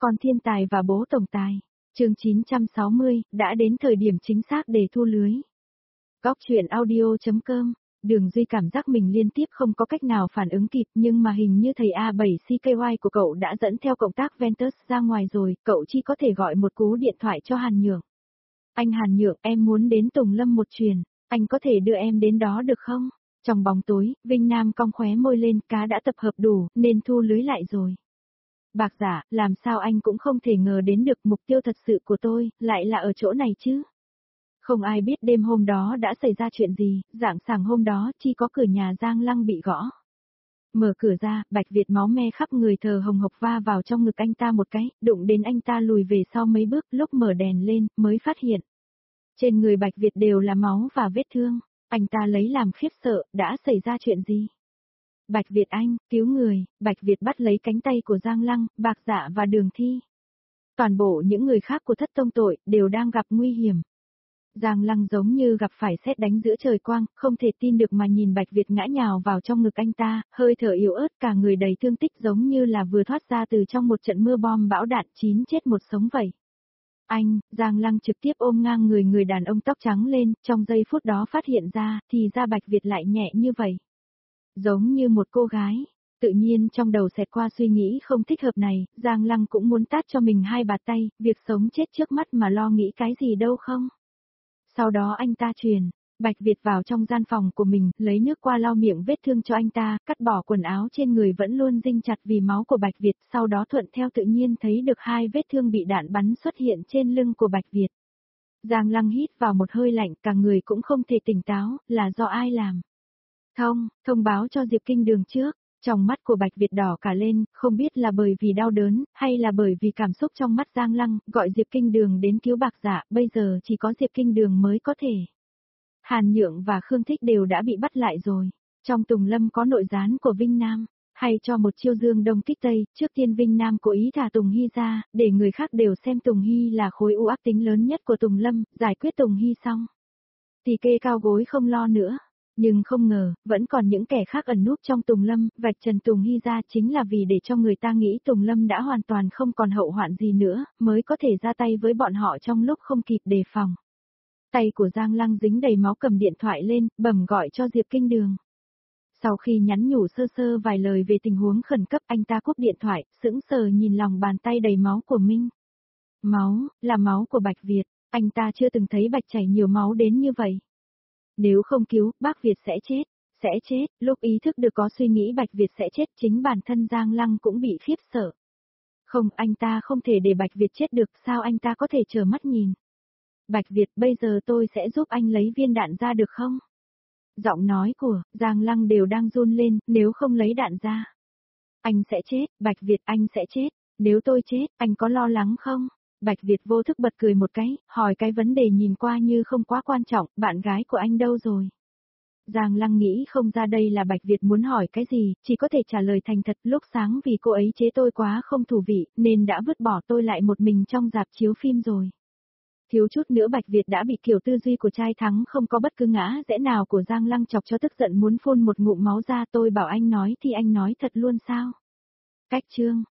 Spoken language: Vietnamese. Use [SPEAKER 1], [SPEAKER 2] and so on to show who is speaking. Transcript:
[SPEAKER 1] Con thiên tài và bố tổng tài. Chương 960, đã đến thời điểm chính xác để thu lưới. Góc truyện audio.com. Đường Duy cảm giác mình liên tiếp không có cách nào phản ứng kịp, nhưng mà hình như thầy A7CKY của cậu đã dẫn theo cộng tác Ventus ra ngoài rồi, cậu chỉ có thể gọi một cú điện thoại cho Hàn Nhượng. Anh Hàn Nhượng, em muốn đến Tùng Lâm một chuyến, anh có thể đưa em đến đó được không? Trong bóng tối, Vinh Nam cong khóe môi lên, cá đã tập hợp đủ, nên thu lưới lại rồi. Bạc Dạ, làm sao anh cũng không thể ngờ đến được mục tiêu thật sự của tôi, lại là ở chỗ này chứ. Không ai biết đêm hôm đó đã xảy ra chuyện gì, rạng sáng hôm đó chỉ có cửa nhà Giang Lăng bị gõ. Mở cửa ra, Bạch Việt máu me khắp người thờ hồng hộc va vào trong ngực anh ta một cái, đụng đến anh ta lùi về sau mấy bước, lúc mở đèn lên, mới phát hiện. Trên người Bạch Việt đều là máu và vết thương, anh ta lấy làm khiếp sợ, đã xảy ra chuyện gì? Bạch Việt anh, cứu người, Bạch Việt bắt lấy cánh tay của Giang Lăng, Bạc Dạ và Đường Thi. Toàn bộ những người khác của thất tông tội, đều đang gặp nguy hiểm. Giang Lăng giống như gặp phải sét đánh giữa trời quang, không thể tin được mà nhìn Bạch Việt ngã nhào vào trong ngực anh ta, hơi thở yếu ớt, cả người đầy thương tích giống như là vừa thoát ra từ trong một trận mưa bom bão đạn, 9 chết 1 sống vậy. Anh, Giang Lăng trực tiếp ôm ngang người đàn ông tóc trắng lên, trong giây phút đó phát hiện ra, thì ra Bạch Việt lại nhẹ như vậy. Giống như một cô gái, tự nhiên trong đầu xẹt qua suy nghĩ không thích hợp này, Giang Lăng cũng muốn tát cho mình 2 bạt tay, việc sống chết trước mắt mà lo nghĩ cái gì đâu không. Sau đó anh ta truyền, Bạch Việt vào trong gian phòng của mình, lấy nước qua lau miệng vết thương cho anh ta, cắt bỏ quần áo trên người vẫn luôn dinh chặt vì máu của Bạch Việt, sau đó thuận theo tự nhiên thấy được 2 vết thương bị đạn bắn xuất hiện trên lưng của Bạch Việt. Giang Lăng hít vào một hơi lạnh, cả người cũng không thể tỉnh táo, là do ai làm. Thông báo cho Diệp Kinh Đường trước, trong mắt của Bạch Việt đỏ cả lên, không biết là bởi vì đau đớn, hay là bởi vì cảm xúc trong mắt Giang Lăng, gọi Diệp Kinh Đường đến cứu Bạc Dạ, bây giờ chỉ có Diệp Kinh Đường mới có thể. Hàn Nhượng và Khương Thích đều đã bị bắt lại rồi, trong Tùng Lâm có nội gián của Vinh Nam, hay cho một chiêu dương đông kích tây, trước tiên Vinh Nam cố ý thả Tùng Hy ra, để người khác đều xem Tùng Hy là khối u ác tính lớn nhất của Tùng Lâm, giải quyết Tùng Hy xong. Thì kê cao gối không lo nữa. Nhưng không ngờ, vẫn còn những kẻ khác ẩn núp trong Tùng Lâm, vạch trần Tùng Hy ra chính là vì để cho người ta nghĩ Tùng Lâm đã hoàn toàn không còn hậu hoạn gì nữa, mới có thể ra tay với bọn họ trong lúc không kịp đề phòng. Tay của Giang Lăng dính đầy máu cầm điện thoại lên, bẩm gọi cho Diệp Kinh Đường. Sau khi nhắn nhủ sơ sơ vài lời về tình huống khẩn cấp, anh ta cúp điện thoại, sững sờ nhìn lòng bàn tay đầy máu của Minh. Máu, là máu của Bạch Việt, anh ta chưa từng thấy Bạch chảy nhiều máu đến như vậy. Nếu không cứu, bác Việt sẽ chết, lúc ý thức được có suy nghĩ Bạch Việt sẽ chết, chính bản thân Giang Lăng cũng bị khiếp sợ. Không, anh ta không thể để Bạch Việt chết được, sao anh ta có thể trơ mắt nhìn. Bạch Việt, bây giờ tôi sẽ giúp anh lấy viên đạn ra được không? Giọng nói của Giang Lăng đều đang run lên, nếu không lấy đạn ra. Anh sẽ chết, Bạch Việt, anh sẽ chết, nếu tôi chết, anh có lo lắng không? Bạch Việt vô thức bật cười một cái, hỏi cái vấn đề nhìn qua như không quá quan trọng, bạn gái của anh đâu rồi? Giang Lăng nghĩ không ra đây là Bạch Việt muốn hỏi cái gì, chỉ có thể trả lời thành thật, lúc sáng vì cô ấy chế tôi quá không thú vị, nên đã vứt bỏ tôi lại một mình trong rạp chiếu phim rồi. Thiếu chút nữa Bạch Việt đã bị kiểu tư duy của trai thắng không có bất cứ ngã rẽ nào của Giang Lăng chọc cho tức giận muốn phun một ngụm máu ra, tôi bảo anh nói thì anh nói thật luôn sao? Cách chương